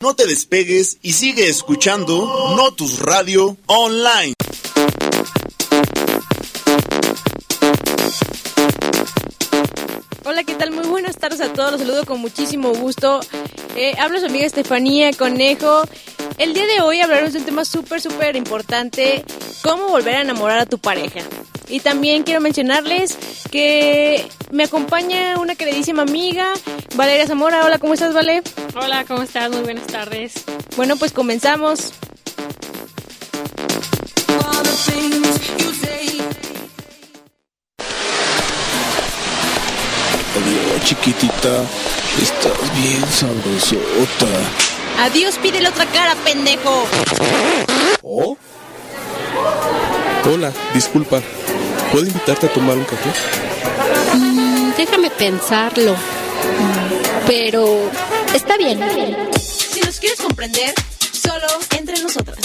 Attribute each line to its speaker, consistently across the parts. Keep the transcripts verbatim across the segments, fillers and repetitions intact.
Speaker 1: no te despegues y sigue escuchando Notus Radio Online.
Speaker 2: Hola, ¿qué tal? Muy buenas tardes a todos, los saludo con muchísimo gusto. Eh, hablo su amiga Estefanía Conejo. El día de hoy hablaremos de un tema súper, súper importante, cómo volver a enamorar a tu pareja. Y también quiero mencionarles que me acompaña una queridísima amiga, Valeria Zamora. Hola, ¿cómo estás, Vale?
Speaker 3: Hola, ¿cómo estás? Muy buenas tardes.
Speaker 2: Bueno, pues comenzamos.
Speaker 4: Adiós, chiquitita, estás bien sabrosota.
Speaker 2: Adiós, pídele otra cara, pendejo.
Speaker 4: ¿Oh? Hola, disculpa, ¿puedo invitarte a tomar un café?
Speaker 5: Mm, déjame pensarlo. Pero está bien.
Speaker 2: Si nos quieres comprender, solo entre nosotras.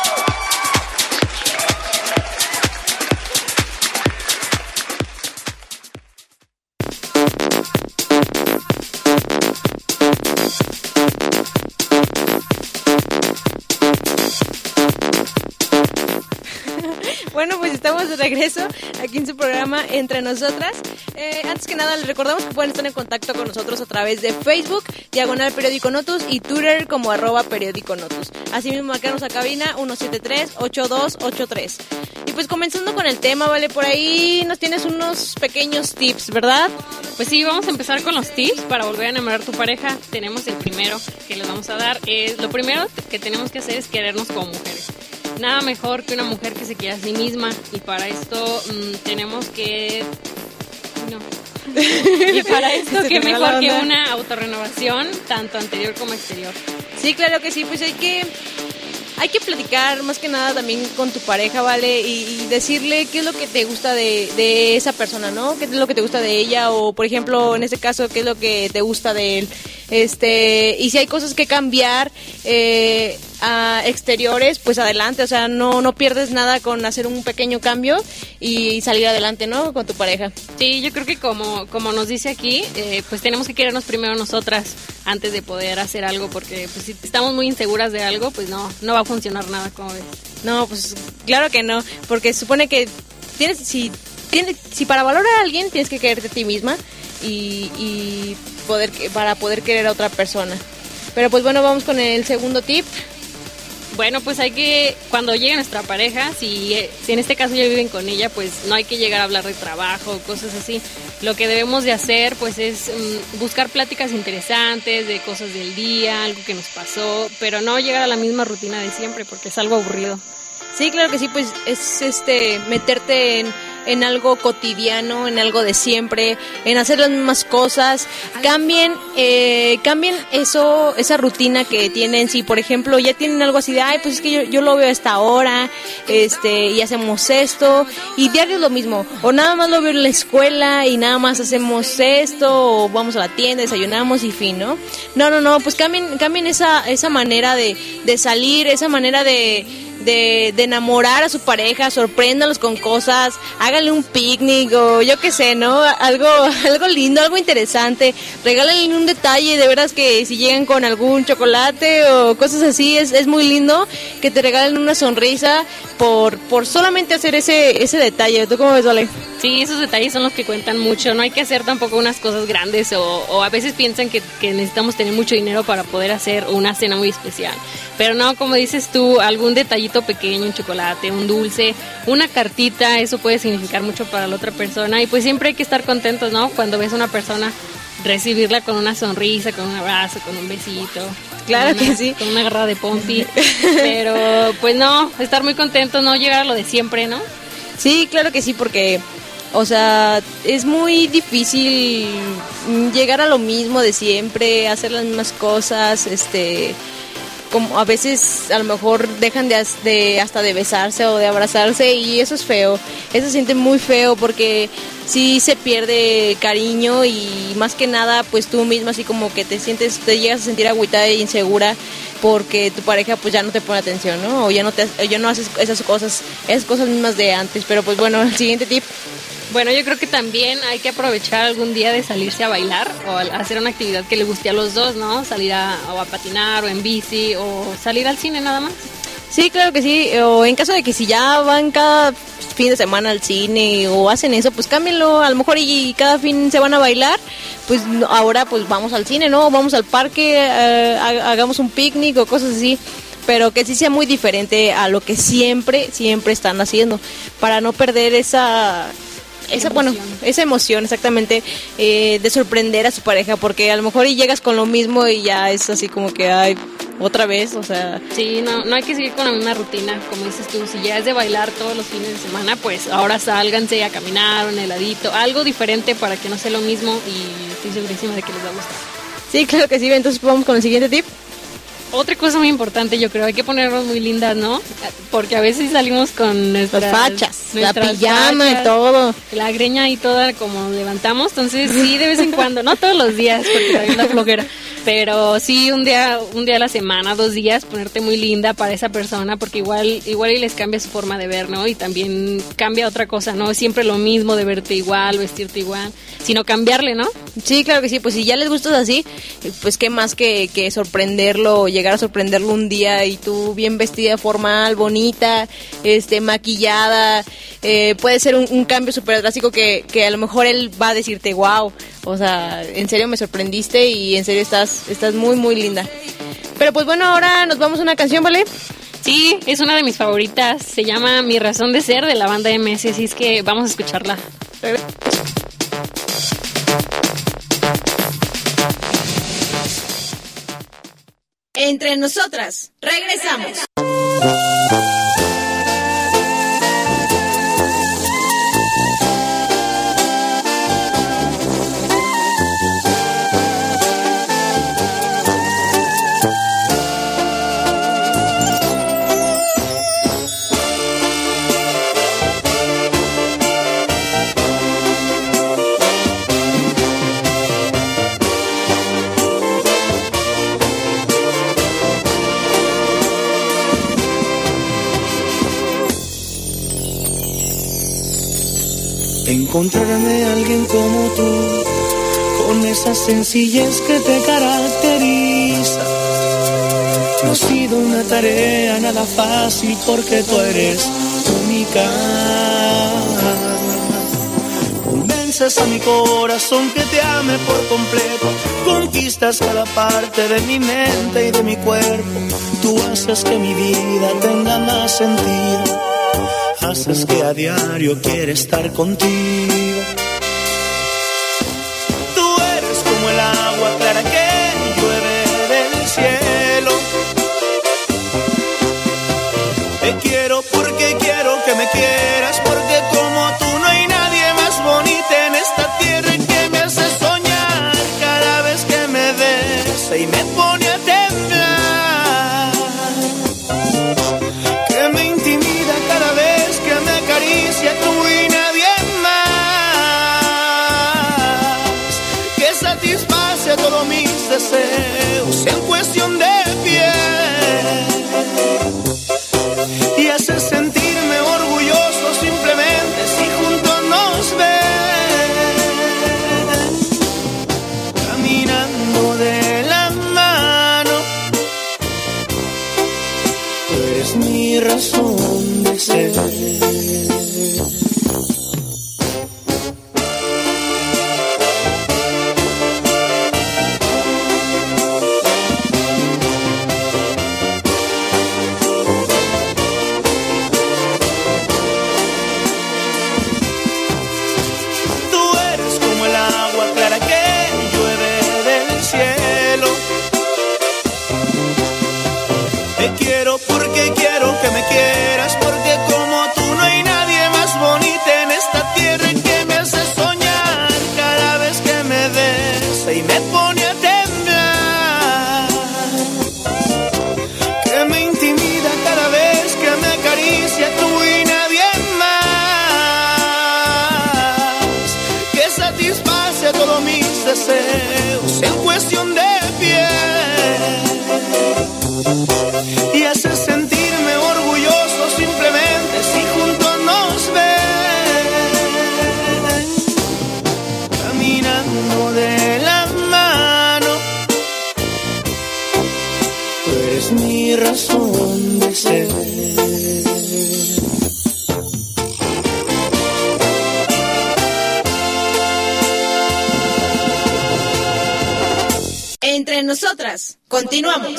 Speaker 2: Bueno, pues estamos de regreso aquí en su programa Entre Nosotras. Eh, antes que nada, les recordamos que pueden estar en contacto con nosotros a través de Facebook, Diagonal Periódico Notus, y Twitter como arroba Periódico Notus. Asimismo, marcarnos a cabina uno siete tres, ocho dos ocho tres. Y pues comenzando con el tema, Vale, por ahí nos tienes unos pequeños tips, ¿verdad?
Speaker 3: Pues sí, vamos a empezar con los tips para volver a enamorar a tu pareja. Tenemos el primero que les vamos a dar. Eh, lo primero que tenemos que hacer es querernos como mujeres. Nada mejor que una mujer que se quiera a sí misma, y para esto mmm, tenemos que... No. Y para esto, qué mejor que una autorrenovación, tanto anterior como exterior.
Speaker 2: Sí, claro que sí, pues hay que... Hay que platicar más que nada también con tu pareja, ¿vale? Y, y decirle qué es lo que te gusta de, de esa persona, ¿no? ¿Qué es lo que te gusta de ella? O, por ejemplo, en este caso, ¿qué es lo que te gusta de él? Este, y si hay cosas que cambiar eh, a exteriores, pues adelante. O sea, no, no pierdes nada con hacer un pequeño cambio y salir adelante, ¿no? Con tu pareja.
Speaker 3: Sí, yo creo que como, como nos dice aquí, eh, pues tenemos que querernos primero nosotras antes de poder hacer algo, porque pues si estamos muy inseguras de algo, pues no, no va a funcionar nada, como ves.
Speaker 2: No, pues claro que no, porque se supone que tienes, si, tienes, si para valorar a alguien tienes que quererte a ti misma y, y poder para poder querer a otra persona. Pero pues bueno, vamos con el segundo tip.
Speaker 3: Bueno, pues hay que, cuando llegue nuestra pareja, si, si en este caso ya viven con ella, pues no hay que llegar a hablar de trabajo, cosas así. Lo que debemos de hacer, pues es um, buscar pláticas interesantes, de cosas del día, algo que nos pasó, pero no llegar a la misma rutina de siempre, porque es algo aburrido.
Speaker 2: Sí, claro que sí, pues es este meterte en, en algo cotidiano, en algo de siempre, en hacer las mismas cosas. Cambien, eh, cambien eso, esa rutina que tienen. Si por ejemplo ya tienen algo así de, ay, pues es que yo, yo lo veo a esta hora, este, y hacemos esto, y diario es lo mismo, o nada más lo veo en la escuela y nada más hacemos esto, o vamos a la tienda, desayunamos y fin, ¿no? No, no, no, pues cambien, cambien esa, esa manera de, de salir, esa manera de De, de enamorar a su pareja, sorpréndalos con cosas, háganle un picnic o yo qué sé, ¿no? Algo, algo lindo, algo interesante, regálenle un detalle, de veras que si llegan con algún chocolate o cosas así, es, es muy lindo que te regalen una sonrisa por, por solamente hacer ese, ese detalle. ¿Tú cómo ves, Vale?
Speaker 3: Sí, esos detalles son los que cuentan mucho, no hay que hacer tampoco unas cosas grandes o, o a veces piensan que, que necesitamos tener mucho dinero para poder hacer una cena muy especial, pero no, como dices tú, algún detallito pequeño, un chocolate, un dulce, una cartita, eso puede significar mucho para la otra persona y pues siempre hay que estar contentos, ¿no? Cuando ves a una persona, recibirla con una sonrisa, con un abrazo, con un besito.
Speaker 2: Claro
Speaker 3: una,
Speaker 2: que sí.
Speaker 3: Con una agarrada de pompi, pero pues no, estar muy contentos, no llegar a lo de siempre, ¿no?
Speaker 2: Sí, claro que sí, porque... O sea, es muy difícil llegar a lo mismo de siempre, hacer las mismas cosas, este, como a veces a lo mejor dejan de, de hasta de besarse o de abrazarse y eso es feo, eso se siente muy feo porque sí se pierde cariño y más que nada pues tú misma así como que te sientes, te llegas a sentir agüitada e insegura porque tu pareja pues ya no te pone atención, ¿no? O ya no te, ya no haces esas cosas, esas cosas mismas de antes, pero pues bueno, el siguiente tip.
Speaker 3: Bueno, yo creo que también hay que aprovechar algún día de salirse a bailar o a hacer una actividad que le guste a los dos, ¿no? Salir a, o a patinar o en bici o salir al cine nada más.
Speaker 2: Sí, claro que sí, o en caso de que si ya van cada fin de semana al cine o hacen eso, pues cámbienlo, a lo mejor y cada fin se van a bailar, pues ahora pues vamos al cine, ¿no? Vamos al parque, eh, hagamos un picnic o cosas así, pero que sí sea muy diferente a lo que siempre, siempre están haciendo, para no perder esa... Esa, bueno, esa emoción exactamente eh, de sorprender a su pareja, porque a lo mejor y llegas con lo mismo y ya es así como que ay, otra vez, o sea...
Speaker 3: Sí, no, no hay que seguir con la misma rutina, como dices tú, si ya es de bailar todos los fines de semana, pues ahora sálganse a caminar, un heladito, algo diferente para que no sea lo mismo y estoy segurísima de que les va a gustar.
Speaker 2: Sí, claro que sí, entonces vamos con el siguiente tip.
Speaker 3: Otra cosa muy importante, yo creo, hay que ponernos muy lindas, ¿no? Porque a veces salimos con nuestras...
Speaker 2: Las fachas,
Speaker 3: nuestras
Speaker 2: la pijama
Speaker 3: fachas,
Speaker 2: y todo.
Speaker 3: La greña y toda como levantamos, entonces sí, de vez en cuando, no todos los días, porque también da flojera, pero sí un día un día a la semana, dos días, ponerte muy linda para esa persona, porque igual igual y les cambia su forma de ver, ¿no? Y también cambia otra cosa, ¿no? Siempre lo mismo de verte igual, vestirte igual, sino cambiarle, ¿no?
Speaker 2: Sí, claro que sí, pues si ya les gustas así, pues qué más que, que sorprenderlo, llegar a sorprenderlo un día y tú bien vestida, formal, bonita, este maquillada, eh, puede ser un, un cambio súper drástico que, que a lo mejor él va a decirte, wow, o sea, en serio me sorprendiste y en serio estás, estás muy, muy linda. Pero pues bueno, ahora nos vamos a una canción, ¿vale?
Speaker 3: Sí, es una de mis favoritas, se llama Mi Razón de Ser de la banda M S, así es que vamos a escucharla.
Speaker 2: Entre nosotras, regresamos.
Speaker 6: Encontrarme a alguien como tú, con esa sencillez que te caracteriza, no ha sido una tarea nada fácil porque tú eres única. Convences a mi corazón que te ame por completo, conquistas cada parte de mi mente y de mi cuerpo, tú haces que mi vida tenga más sentido, haces que a diario quiera estar contigo. Tú eres como el agua clara que llueve del cielo. Te quiero porque quiero que me quieras, porque como tú no hay nadie más bonita en esta tierra, y que me hace soñar cada vez que me besa y me pone a temblar, que me intimida cada vez que me acaricia tú y nadie más, que satisface todos mis deseos en cuestión de piel y hace sentirme orgulloso simplemente si juntos nos ven, caminando de la mano, tú eres mi razón de ser. Te quiero porque quiero que me quieras, porque como tú no hay nadie más bonita en esta tierra, y que me hace soñar cada vez que me besa y me pone a temblar, que me intimida cada vez que me acaricia tú y nadie más, que satisface todos mis deseos en cuestión de piel y hace sentirme orgulloso simplemente si juntos nos ven, mi razón de ser.
Speaker 2: Entre nosotras, continuamos.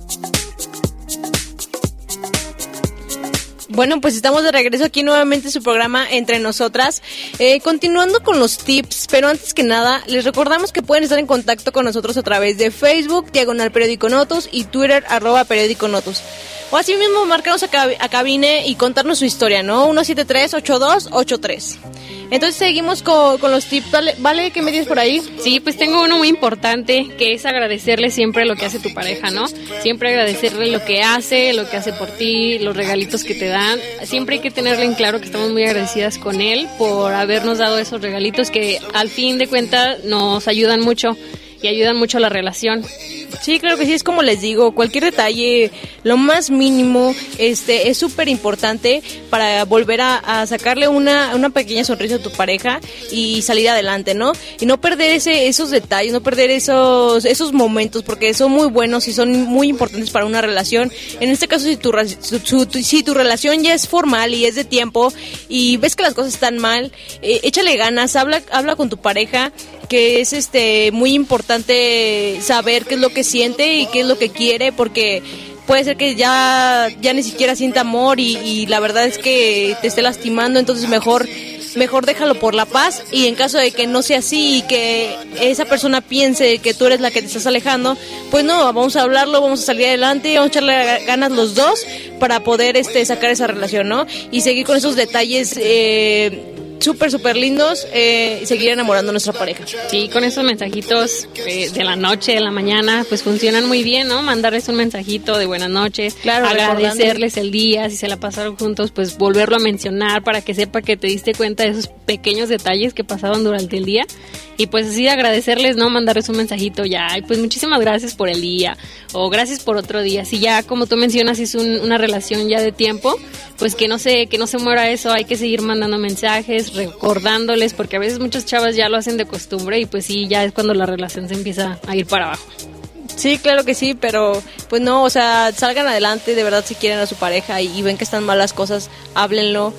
Speaker 2: Bueno, pues estamos de regreso aquí nuevamente en su programa Entre Nosotras, eh, continuando con los tips, pero antes que nada, les recordamos que pueden estar en contacto con nosotros a través de Facebook, Diagonal Periódico Notus, y Twitter, arroba Periódico Notus. O así mismo, marcarnos a, cab- a cabine y contarnos su historia, ¿no? uno siete tres, ocho dos ocho tres. Entonces seguimos con, con los tips. Vale, vale, ¿qué me tienes por ahí?
Speaker 3: Sí, pues tengo uno muy importante, que es agradecerle siempre lo que hace tu pareja, ¿no? Siempre agradecerle lo que hace, lo que hace por ti, los regalitos que te dan. Siempre hay que tenerle en claro que estamos muy agradecidas con él por habernos dado esos regalitos que al fin de cuentas nos ayudan mucho y ayudan mucho a la relación.
Speaker 2: Sí, claro que sí, es como les digo, cualquier detalle, lo más mínimo, este, es súper importante para volver a, a sacarle una, una pequeña sonrisa a tu pareja y salir adelante, ¿no? Y no perder ese, esos detalles, no perder esos, esos momentos, porque son muy buenos y son muy importantes para una relación. En este caso, si tu, su, su, tu, si tu relación ya es formal y es de tiempo y ves que las cosas están mal, eh, échale ganas, habla, habla con tu pareja, que es este muy importante saber qué es lo que siente y qué es lo que quiere, porque puede ser que ya ya ni siquiera sienta amor y, y la verdad es que te esté lastimando, entonces mejor mejor déjalo por la paz, y en caso de que no sea así y que esa persona piense que tú eres la que te estás alejando, pues no, vamos a hablarlo, vamos a salir adelante, vamos a echarle ganas los dos para poder este sacar esa relación, ¿no? Y seguir con esos detalles eh, súper, súper lindos, eh, seguir enamorando a nuestra pareja.
Speaker 3: Sí, con esos mensajitos eh, de la noche, de la mañana, pues funcionan muy bien, ¿no? Mandarles un mensajito de buenas noches,
Speaker 2: claro,
Speaker 3: agradecerles el día, si se la pasaron juntos, pues volverlo a mencionar para que sepa que te diste cuenta de esos pequeños detalles que pasaron durante el día. Y pues así agradecerles, ¿no? Mandarles un mensajito ya, y pues muchísimas gracias por el día, o gracias por otro día. Si ya, como tú mencionas, es un, una relación ya de tiempo, pues que no se, que no se muera eso, hay que seguir mandando mensajes, recordándoles, porque a veces muchas chavas ya lo hacen de costumbre y pues sí, ya es cuando la relación se empieza a ir para abajo.
Speaker 2: Sí, claro que sí, pero pues no, o sea, salgan adelante, de verdad, si quieren a su pareja y, y ven que están mal las cosas, háblenlo,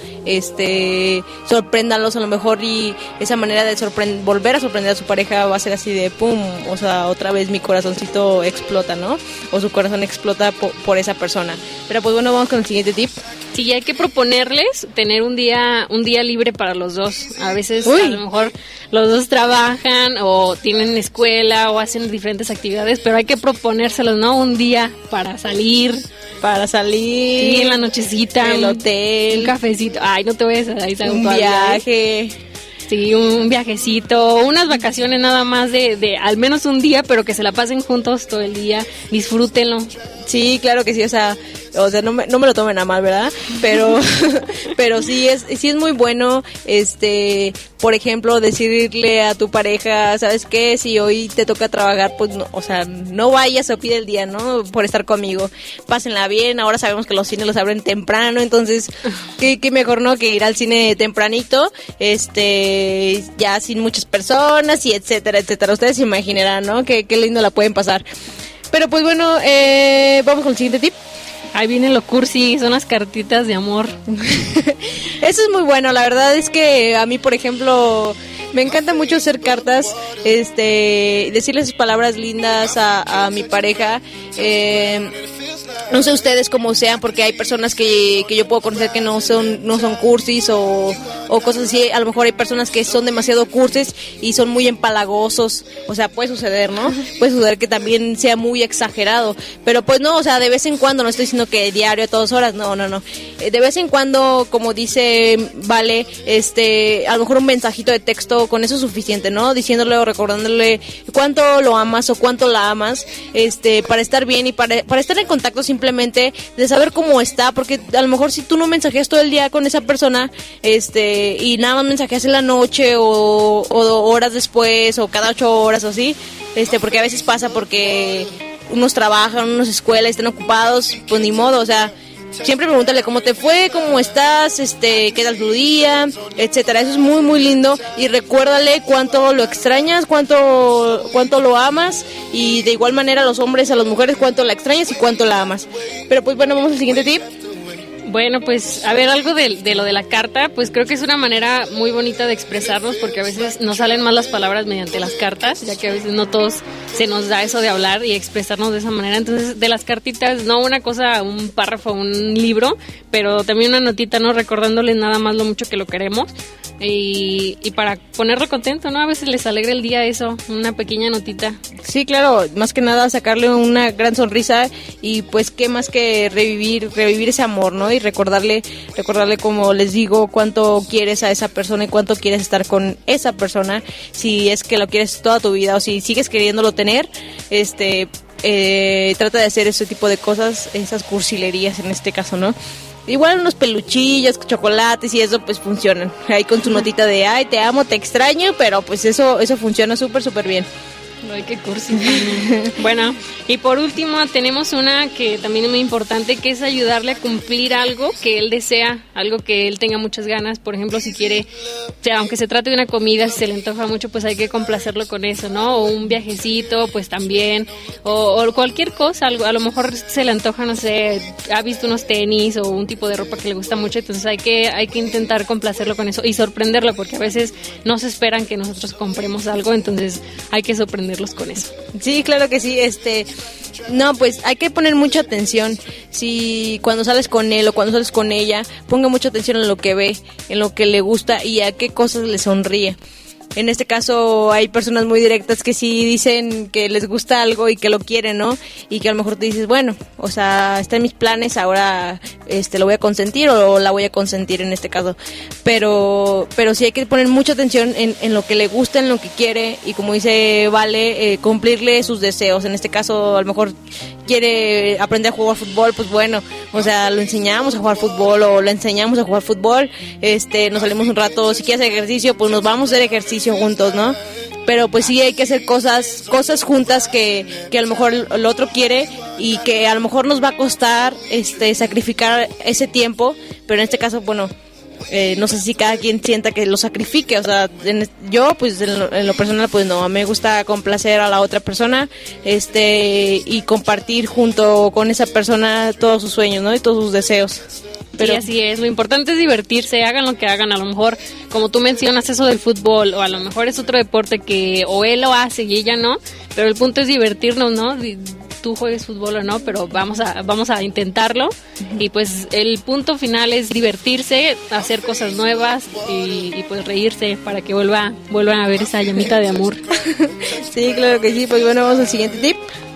Speaker 2: este, sorpréndanlos a lo mejor, y esa manera de sorprend- volver a sorprender a su pareja va a ser así de pum, o sea, otra vez mi corazoncito explota, ¿no? O su corazón explota po- por esa persona. Pero pues bueno, vamos con el siguiente tip.
Speaker 3: Sí, hay que proponerles tener un día un día libre para los dos. A veces
Speaker 2: Uy.
Speaker 3: a lo mejor los dos trabajan o tienen escuela o hacen diferentes actividades, pero hay que proponérselos, ¿no? Un día para salir,
Speaker 2: Para salir,
Speaker 3: sí, en la nochecita,
Speaker 2: el
Speaker 3: un-
Speaker 2: hotel,
Speaker 3: un cafecito. Ay, no te vayas a ir
Speaker 2: un viaje.
Speaker 3: Sí, un viajecito, unas vacaciones nada más de, de al menos un día, pero que se la pasen juntos todo el día, disfrútenlo.
Speaker 2: Sí, claro que sí, o sea, o sea, no me, no me lo tomen a mal, ¿verdad? Pero, pero sí es, sí es muy bueno, este, por ejemplo, decirle a tu pareja, ¿sabes qué? Si hoy te toca trabajar, pues, no, o sea, no vayas o pide el día, ¿no? Por estar conmigo. Pásenla bien, ahora sabemos que los cines los abren temprano, entonces, qué, qué mejor, ¿no? Que ir al cine tempranito, este, ya sin muchas personas y etcétera, etcétera. Ustedes se imaginarán, ¿no? Qué, qué lindo la pueden pasar. Pero pues bueno, eh, vamos con el siguiente tip.
Speaker 3: Ahí viene lo cursi, son las cartitas de amor.
Speaker 2: Eso es muy bueno, la verdad es que a mí, por ejemplo, me encanta mucho hacer cartas, este, decirle sus palabras lindas a, a mi pareja. Eh, no sé ustedes cómo sean, porque hay personas que, que yo puedo conocer que no son no son cursis o, o cosas así. A lo mejor hay personas que son demasiado cursis y son muy empalagosos. O sea, puede suceder, ¿no? Puede suceder que también sea muy exagerado. Pero pues no, o sea, de vez en cuando, no estoy diciendo que diario a todas horas, no, no, no. Eh, De vez en cuando, como dice Vale, este, a lo mejor un mensajito de texto, con eso es suficiente, ¿no? Diciéndole o recordándole cuánto lo amas o cuánto la amas, este, para estar bien y para, para estar en contacto simplemente de saber cómo está, porque a lo mejor si tú no mensajeas todo el día con esa persona, este, y nada más mensajeas en la noche o, o horas después o cada ocho horas o así, este, porque a veces pasa porque unos trabajan, unos escuelas, están ocupados, pues ni modo, o sea, siempre pregúntale cómo te fue, cómo estás, este, qué tal tu día, etcétera. Eso es muy muy lindo y recuérdale cuánto lo extrañas, cuánto cuánto lo amas y de igual manera a los hombres, a las mujeres cuánto la extrañas y cuánto la amas. Pero pues bueno, vamos al siguiente tip.
Speaker 3: Bueno, pues a ver, algo de, de lo de la carta, pues creo que es una manera muy bonita de expresarnos porque a veces nos salen más las palabras mediante las cartas, ya que a veces no todos se nos da eso de hablar y expresarnos de esa manera. Entonces, de las cartitas, no una cosa, un párrafo, un libro, pero también una notita, ¿no? Recordándoles nada más lo mucho que lo queremos y, y para ponerlo contento, ¿no? A veces les alegra el día eso, una pequeña notita.
Speaker 2: Sí, claro, más que nada sacarle una gran sonrisa y pues qué más que revivir, revivir ese amor, ¿no? Y recordarle, recordarle como les digo, cuánto quieres a esa persona y cuánto quieres estar con esa persona, si es que lo quieres toda tu vida o si sigues queriéndolo tener, este, eh, trata de hacer ese tipo de cosas, esas cursilerías en este caso, ¿no? Igual unos peluchillos, chocolates y eso pues funcionan, ahí con tu notita de ay, te amo, te extraño, pero pues eso, eso funciona súper, súper bien.
Speaker 3: Ay, qué cursi. Bueno, y por último tenemos una que también es muy importante, que es ayudarle a cumplir algo que él desea, algo que él tenga muchas ganas. Por ejemplo, si quiere, o sea, aunque se trate de una comida, si se le antoja mucho, pues hay que complacerlo con eso, ¿no? O un viajecito, pues también, o, o cualquier cosa, algo, a lo mejor se le antoja, no sé, ha visto unos tenis o un tipo de ropa que le gusta mucho, entonces hay que, hay que intentar complacerlo con eso y sorprenderlo, porque a veces no se esperan que nosotros compremos algo, entonces hay que sorprenderlo con eso.
Speaker 2: Sí, claro que sí, este, no, pues hay que poner mucha atención, si cuando sales con él o cuando sales con ella, ponga mucha atención en lo que ve, en lo que le gusta y a qué cosas le sonríe. En este caso hay personas muy directas que sí dicen que les gusta algo y que lo quieren, ¿no? Y que a lo mejor te dices, bueno, o sea, está en mis planes, ahora este lo voy a consentir o la voy a consentir en este caso. Pero pero sí hay que poner mucha atención en, en lo que le gusta, en lo que quiere y como dice Vale, eh, cumplirle sus deseos. En este caso a lo mejor quiere aprender a jugar fútbol, pues bueno, o sea, lo enseñamos a jugar fútbol o lo enseñamos a jugar fútbol, este, nos salimos un rato, si quiere hacer ejercicio, pues nos vamos a hacer ejercicio juntos, ¿no? Pero pues sí hay que hacer cosas cosas juntas que, que a lo mejor el otro quiere y que a lo mejor nos va a costar este sacrificar ese tiempo, pero en este caso, bueno, Eh, no sé si cada quien sienta que lo sacrifique, o sea, en, yo pues en lo, en lo personal pues no, me gusta complacer a la otra persona, este, y compartir junto con esa persona todos sus sueños, ¿no? Y todos sus deseos.
Speaker 3: Pero sí, así es, lo importante es divertirse, hagan lo que hagan, a lo mejor, como tú mencionas eso del fútbol, o a lo mejor es otro deporte que o él lo hace y ella no, pero el punto es divertirnos, ¿no? Tú juegues fútbol o no, pero vamos a vamos a intentarlo y pues el punto final es divertirse, hacer cosas nuevas y, y pues reírse para que vuelva vuelvan a ver esa llamita de amor.
Speaker 2: Sí, claro que sí, pues bueno, vamos al siguiente tip.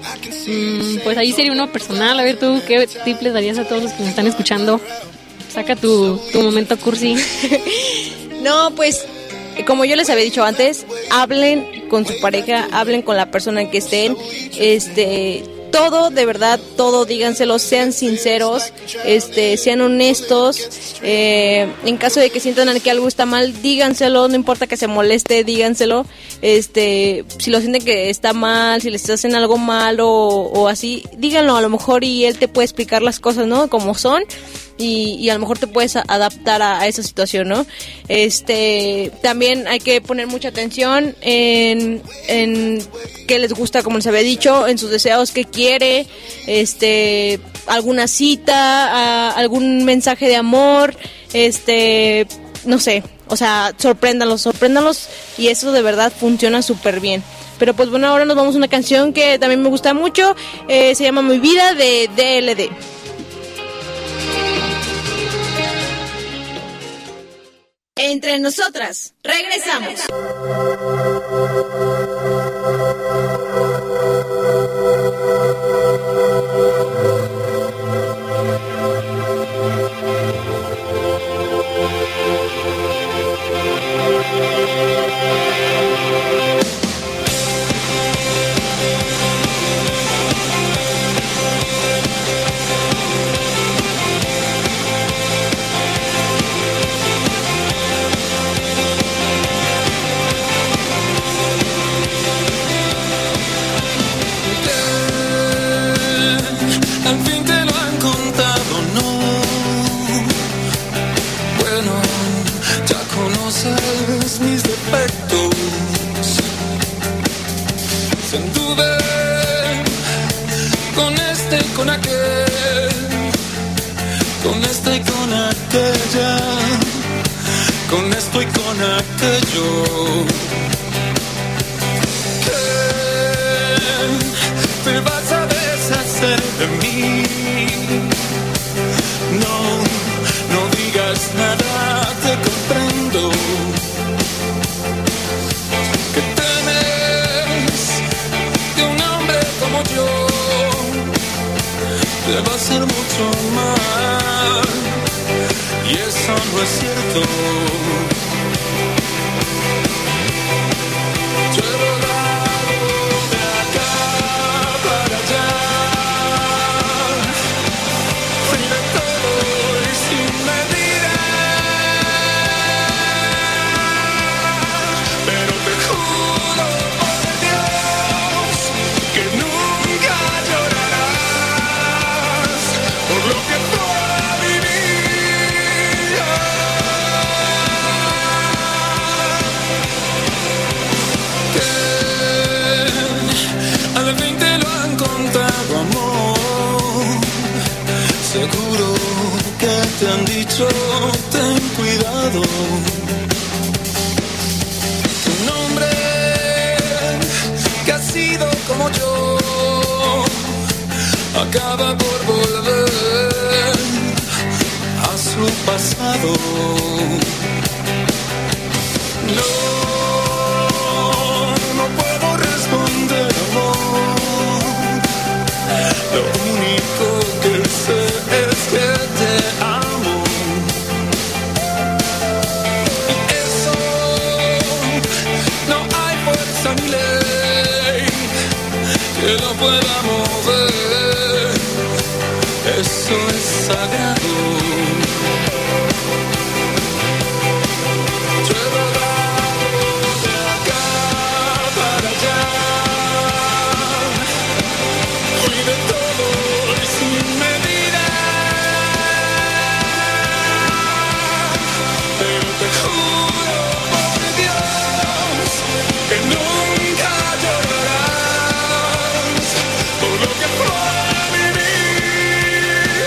Speaker 3: Mm, pues ahí sería uno personal, a ver tú, ¿qué tip les darías a todos los que me están escuchando? Saca tu, tu momento cursi.
Speaker 2: No, pues como yo les había dicho antes, hablen con su pareja, hablen con la persona en que estén, este, todo, de verdad, todo, díganselo, sean sinceros, este, sean honestos, eh, en caso de que sientan que algo está mal, díganselo, no importa que se moleste, díganselo, este, si lo sienten que está mal, si les hacen algo mal o, o así, díganlo a lo mejor y él te puede explicar las cosas, ¿no? Como son. Y, y a lo mejor te puedes adaptar a, a esa situación, ¿no? Este, también hay que poner mucha atención en, en qué les gusta, como les había dicho, en sus deseos, qué quiere, este, alguna cita, a, algún mensaje de amor, este, no sé, o sea, sorpréndanlos, sorpréndanlos y eso de verdad funciona súper bien. Pero pues bueno, ahora nos vamos a una canción que también me gusta mucho, eh, se llama Mi Vida de D L D. Entre nosotras, regresamos.
Speaker 7: Al fin te lo han contado, no conoces mis defectos. Se anduve con este y con aquel, con esta y con aquella, con esto y con aquello. ¿Qué te vas a deshacer de mí? No, no digas nada, te comprendo. Que temes de un hombre como yo, te va a hacer mucho mal, y eso no es cierto. Yo he rodado de acá para allá, fui de todo y sin medida, pero te juro por Dios que nunca llorarás por lo que pueda vivir. Que al fin te lo han contado, amor. Seguro que te han dicho, ten cuidado. Un hombre que ha sido como yo acaba por volver a su pasado. No, no puedo responder, amor. Lo único que sé es que te amo. Y eso no hay fuerza ni ley que lo pueda mover. Eso es sagrado. Yo he rodado de acá para allá, fui de todo y sin medida, pero te juro por Dios que nunca llorarás por lo que pueda vivir.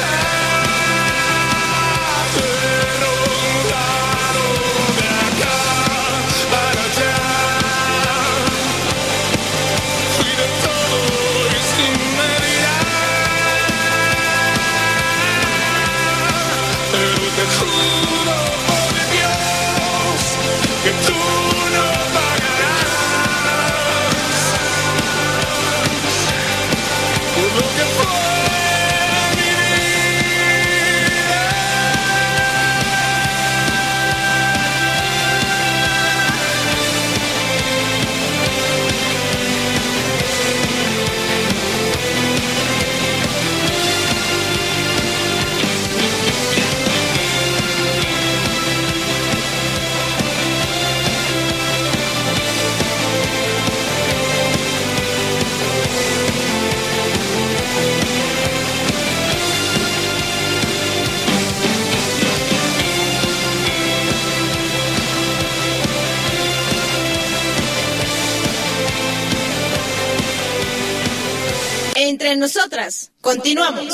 Speaker 7: Te he rodado de acá para allá, fui de todo y sin medida, pero te juro por Dios que tú no pagarás por lo que fue mi vida.
Speaker 2: Entre nosotras, continuamos.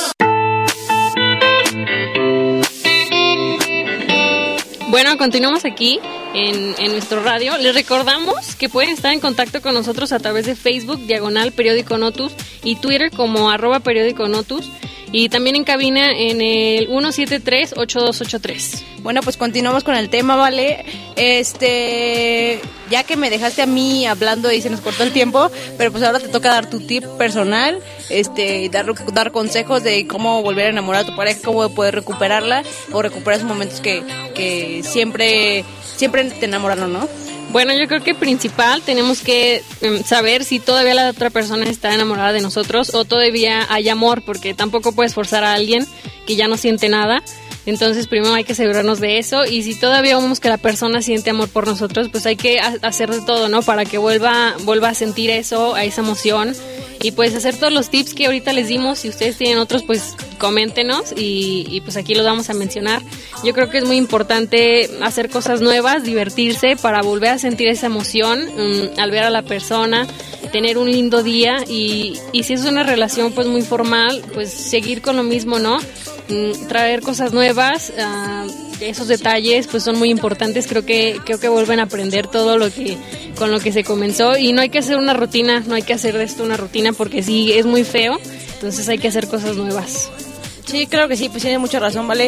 Speaker 3: Bueno, continuamos aquí en, en nuestro radio. Les recordamos que pueden estar en contacto con nosotros a través de Facebook, diagonal Periódico Notus, y Twitter como arroba Periódico Notus, y también en cabina en el uno siete tres, ocho dos ocho tres.
Speaker 2: Bueno, pues continuamos con el tema, ¿vale? Este, ya que me dejaste a mí hablando y se nos cortó el tiempo, pero pues ahora te toca dar tu tip personal, este, dar, dar consejos de cómo volver a enamorar a tu pareja, cómo poder recuperarla o recuperar esos momentos que, que siempre, siempre te enamoraron, ¿no?
Speaker 3: Bueno, yo creo que principal tenemos que um, saber si todavía la otra persona está enamorada de nosotros o todavía hay amor, porque tampoco puedes forzar a alguien que ya no siente nada. Entonces primero hay que asegurarnos de eso, y si todavía vemos que la persona siente amor por nosotros, pues hay que a- hacer de todo, ¿no? Para que vuelva, vuelva a sentir eso, a esa emoción, y pues hacer todos los tips que ahorita les dimos. Si ustedes tienen otros, pues coméntenos y, y pues aquí los vamos a mencionar. Yo creo que es muy importante hacer cosas nuevas, divertirse para volver a sentir esa emoción um, al ver a la persona, tener un lindo día y, y si es una relación pues muy formal, pues seguir con lo mismo, ¿no? Um, traer cosas nuevas, uh, esos detalles pues son muy importantes, creo que creo que vuelven a aprender todo lo que con lo que se comenzó y no hay que hacer una rutina, no hay que hacer de esto una rutina porque sí es muy feo, entonces hay que hacer cosas nuevas.
Speaker 2: Sí, claro que sí, pues tiene mucha razón, ¿vale?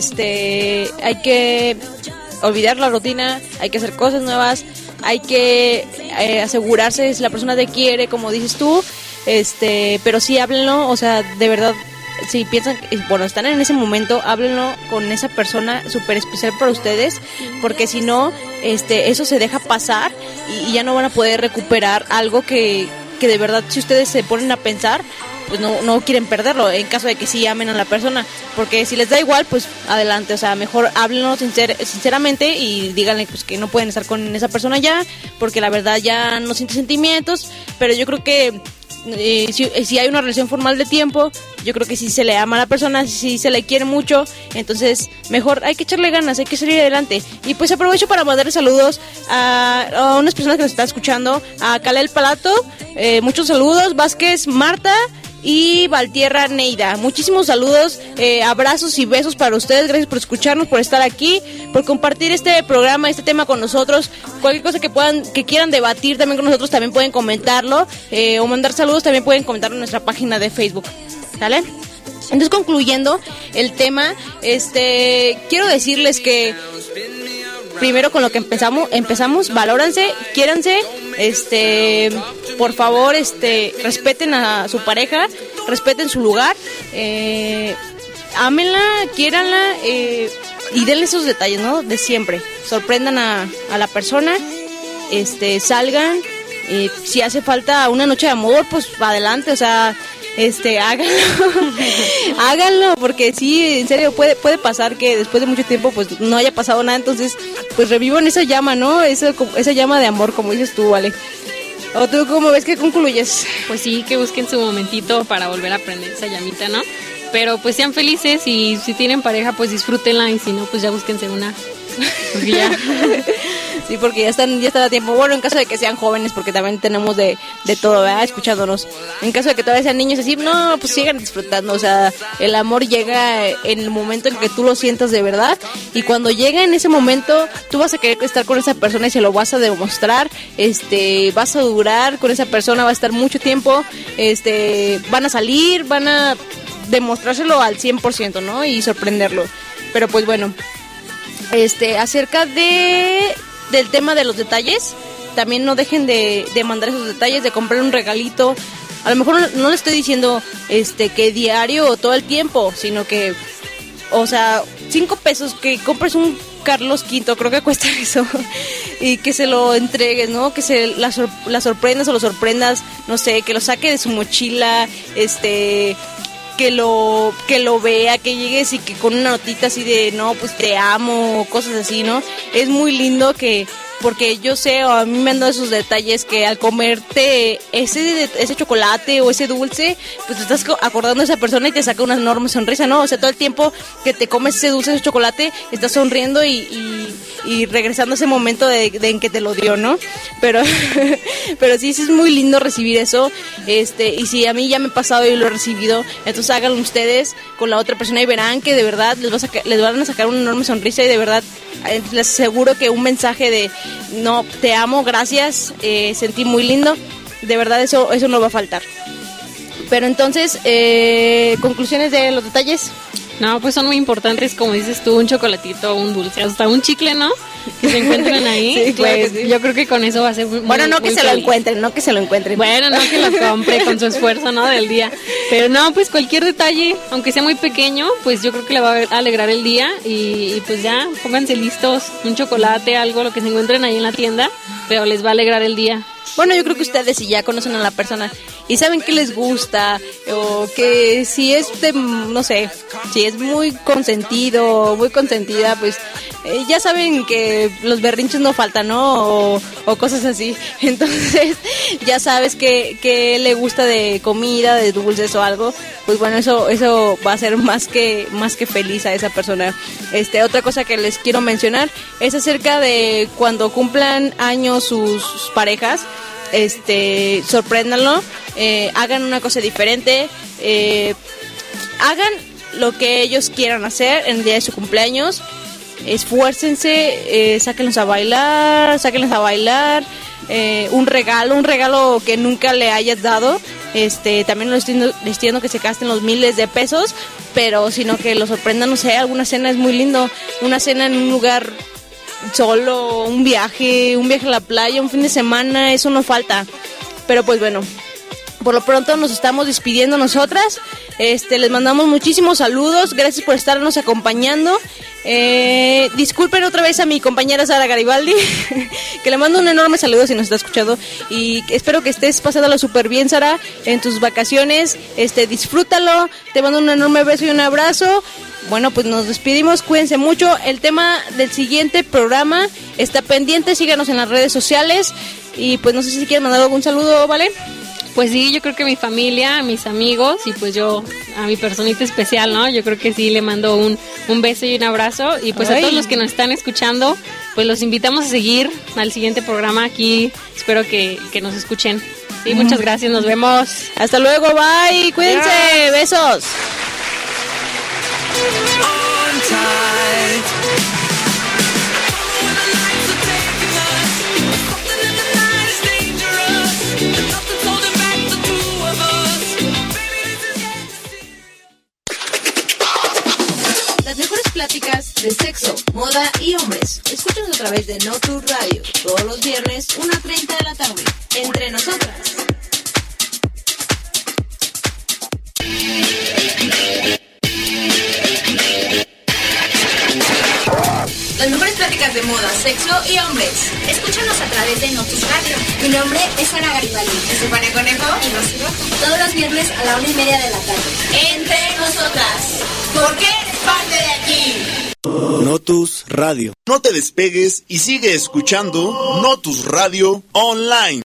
Speaker 2: Este, hay que olvidar la rutina, hay que hacer cosas nuevas, hay que eh, asegurarse si la persona te quiere, como dices tú, este, pero sí háblenlo, o sea, de verdad, si piensan, bueno, están en ese momento, háblenlo con esa persona súper especial para ustedes, porque si no, este, eso se deja pasar y, y ya no van a poder recuperar algo que, que de verdad, si ustedes se ponen a pensar, pues no, no quieren perderlo, en caso de que sí amen a la persona, porque si les da igual, pues adelante, o sea, mejor háblenlo sincer, sinceramente y díganle pues que no pueden estar con esa persona ya, porque la verdad ya no siente sentimientos, pero yo creo que eh, si, si hay una relación formal de tiempo, yo creo que si se le ama a la persona, si se le quiere mucho, entonces mejor hay que echarle ganas, hay que salir adelante. Y pues aprovecho para mandarle saludos a, a unas personas que nos están escuchando, a Calel Palato, eh, muchos saludos, Vázquez Marta y Valtierra Neida, muchísimos saludos, eh, abrazos y besos para ustedes, gracias por escucharnos, por estar aquí, por compartir este programa, este tema con nosotros, cualquier cosa que puedan, que quieran debatir también con nosotros, también pueden comentarlo, eh, o mandar saludos, también pueden comentarlo en nuestra página de Facebook, ¿sale? Entonces, concluyendo el tema, este, quiero decirles que primero con lo que empezamos, empezamos, valóranse, quiéranse, este, por favor, este, respeten a su pareja, respeten su lugar, eh, ámenla, quiéranla, eh, y denle esos detalles, ¿no? De siempre, sorprendan a, a la persona, este, salgan, eh, si hace falta una noche de amor, pues adelante, o sea, este, háganlo, háganlo, porque sí, en serio, puede puede pasar que después de mucho tiempo, pues, no haya pasado nada, entonces, pues, revivan esa llama, ¿no? Esa, esa llama de amor, como dices tú, ¿vale? ¿O tú cómo ves que concluyes?
Speaker 3: Pues sí, que busquen su momentito para volver a prender esa llamita, ¿no? Pero, pues, sean felices y si tienen pareja, pues, disfrútenla y si no, pues, ya búsquense una, porque ya...
Speaker 2: Sí, porque ya están ya está a tiempo. Bueno, en caso de que sean jóvenes, porque también tenemos de, de todo, ¿verdad? Escuchándonos. En caso de que todavía sean niños, así, no, pues sigan disfrutando. O sea, el amor llega en el momento en que tú lo sientas de verdad. Y cuando llega en ese momento, tú vas a querer estar con esa persona y se lo vas a demostrar. Este, vas a durar con esa persona, va a estar mucho tiempo. Este, van a salir, van a demostrárselo al cien por ciento, ¿no? Y sorprenderlo. Pero pues bueno, este, acerca de... del tema de los detalles, también no dejen de, de mandar esos detalles, de comprar un regalito. A lo mejor no, no le estoy diciendo este que diario o todo el tiempo, sino que, o sea, cinco pesos, que compres un Carlos Quinto, creo que cuesta eso, y que se lo entregues, ¿no? Que se la, sor, la sorprendas o lo sorprendas, no sé, que lo saque de su mochila, este... que lo que lo vea, que llegues y que con una notita así de no, pues te amo, cosas así, ¿no? Es muy lindo que, porque yo sé, o a mí me han dado esos detalles que al comerte ese ese chocolate o ese dulce, pues te estás acordando de esa persona y te saca una enorme sonrisa, ¿no? O sea, todo el tiempo que te comes ese dulce, ese chocolate, estás sonriendo y, y, y regresando a ese momento de, de en que te lo dio, ¿no? Pero pero sí, sí es muy lindo recibir eso, este, y si a mí ya me ha pasado y lo he recibido, entonces háganlo ustedes con la otra persona y verán que de verdad les, va a sacar, les van a sacar una enorme sonrisa y de verdad les aseguro que un mensaje de no, te amo, gracias, eh, sentí muy lindo, de verdad eso eso no va a faltar. Pero entonces, eh, conclusiones de los detalles.
Speaker 3: No, pues son muy importantes, como dices tú, un chocolatito, un dulce, hasta un chicle, ¿no? Que se encuentren ahí.
Speaker 2: Sí, claro,
Speaker 3: pues
Speaker 2: que sí.
Speaker 3: Yo creo que con eso va a ser muy,
Speaker 2: bueno, no que se
Speaker 3: feliz.
Speaker 2: lo encuentren, no que se lo encuentren.
Speaker 3: Bueno, no que lo compre con su esfuerzo, ¿no? Del día. Pero no, pues cualquier detalle, aunque sea muy pequeño, pues yo creo que le va a alegrar el día y, y pues ya, pónganse listos, un chocolate, algo, lo que se encuentren ahí en la tienda, pero les va a alegrar el día.
Speaker 2: Bueno, yo creo que ustedes si ya conocen a la persona y saben que les gusta, o que si es de, no sé, si es muy consentido, muy consentida, pues eh, ya saben que los berrinches no faltan, ¿no? O, o cosas así. Entonces, ya sabes que, que le gusta de comida, de dulces o algo, pues bueno, eso eso va a ser más que más que feliz a esa persona. Este, otra cosa que les quiero mencionar es acerca de cuando cumplan años sus, sus parejas, este, sorpréndanlo, eh, hagan una cosa diferente, eh, hagan lo que ellos quieran hacer en el día de su cumpleaños, esfuércense, eh, sáquenlos a bailar, sáquenlos a bailar, eh, un regalo, un regalo que nunca le hayas dado. Este, también no les estoy diciendo que se gasten los miles de pesos, pero sino que lo sorprendan, no sé, alguna cena es muy lindo, una cena en un lugar solo, un viaje, un viaje a la playa, un fin de semana, eso no falta. Pero pues bueno, por lo pronto nos estamos despidiendo nosotras. Este, les mandamos muchísimos saludos, gracias por estarnos acompañando. Eh, disculpen otra vez a mi compañera Sara Garibaldi, que le mando un enorme saludo si nos está escuchando, y espero que estés pasándolo súper bien, Sara, en tus vacaciones. Este, disfrútalo, te mando un enorme beso y un abrazo. Bueno, pues nos despedimos, cuídense mucho. El tema del siguiente programa está pendiente, síganos en las redes sociales, y pues no sé si quieren mandar algún saludo, ¿vale?
Speaker 3: Pues sí, yo creo que mi familia, mis amigos y pues yo, a mi personita especial, ¿no? Yo creo que sí le mando un, un beso y un abrazo. Y pues Ay. a todos los que nos están escuchando, pues los invitamos a seguir al siguiente programa aquí. Espero que, que nos escuchen. Sí, mm. muchas gracias, nos vemos.
Speaker 2: Hasta luego, bye, cuídense, yeah. besos.
Speaker 8: Pláticas de sexo, moda y hombres. Escúchanos a través de No Tour Radio, todos los viernes, una treinta de la tarde. Entre nosotras. Las mejores pláticas de moda, sexo y hombres. Escúchanos a través de No Tour Radio. Mi nombre es Sara Garibaldi. Estefania Conejo y Rocío. Todos los viernes a la una y media de la tarde. Entre nosotras. ¿Por qué eres parte de aquí?
Speaker 1: Notus Radio. No te despegues y sigue escuchando Notus Radio Online.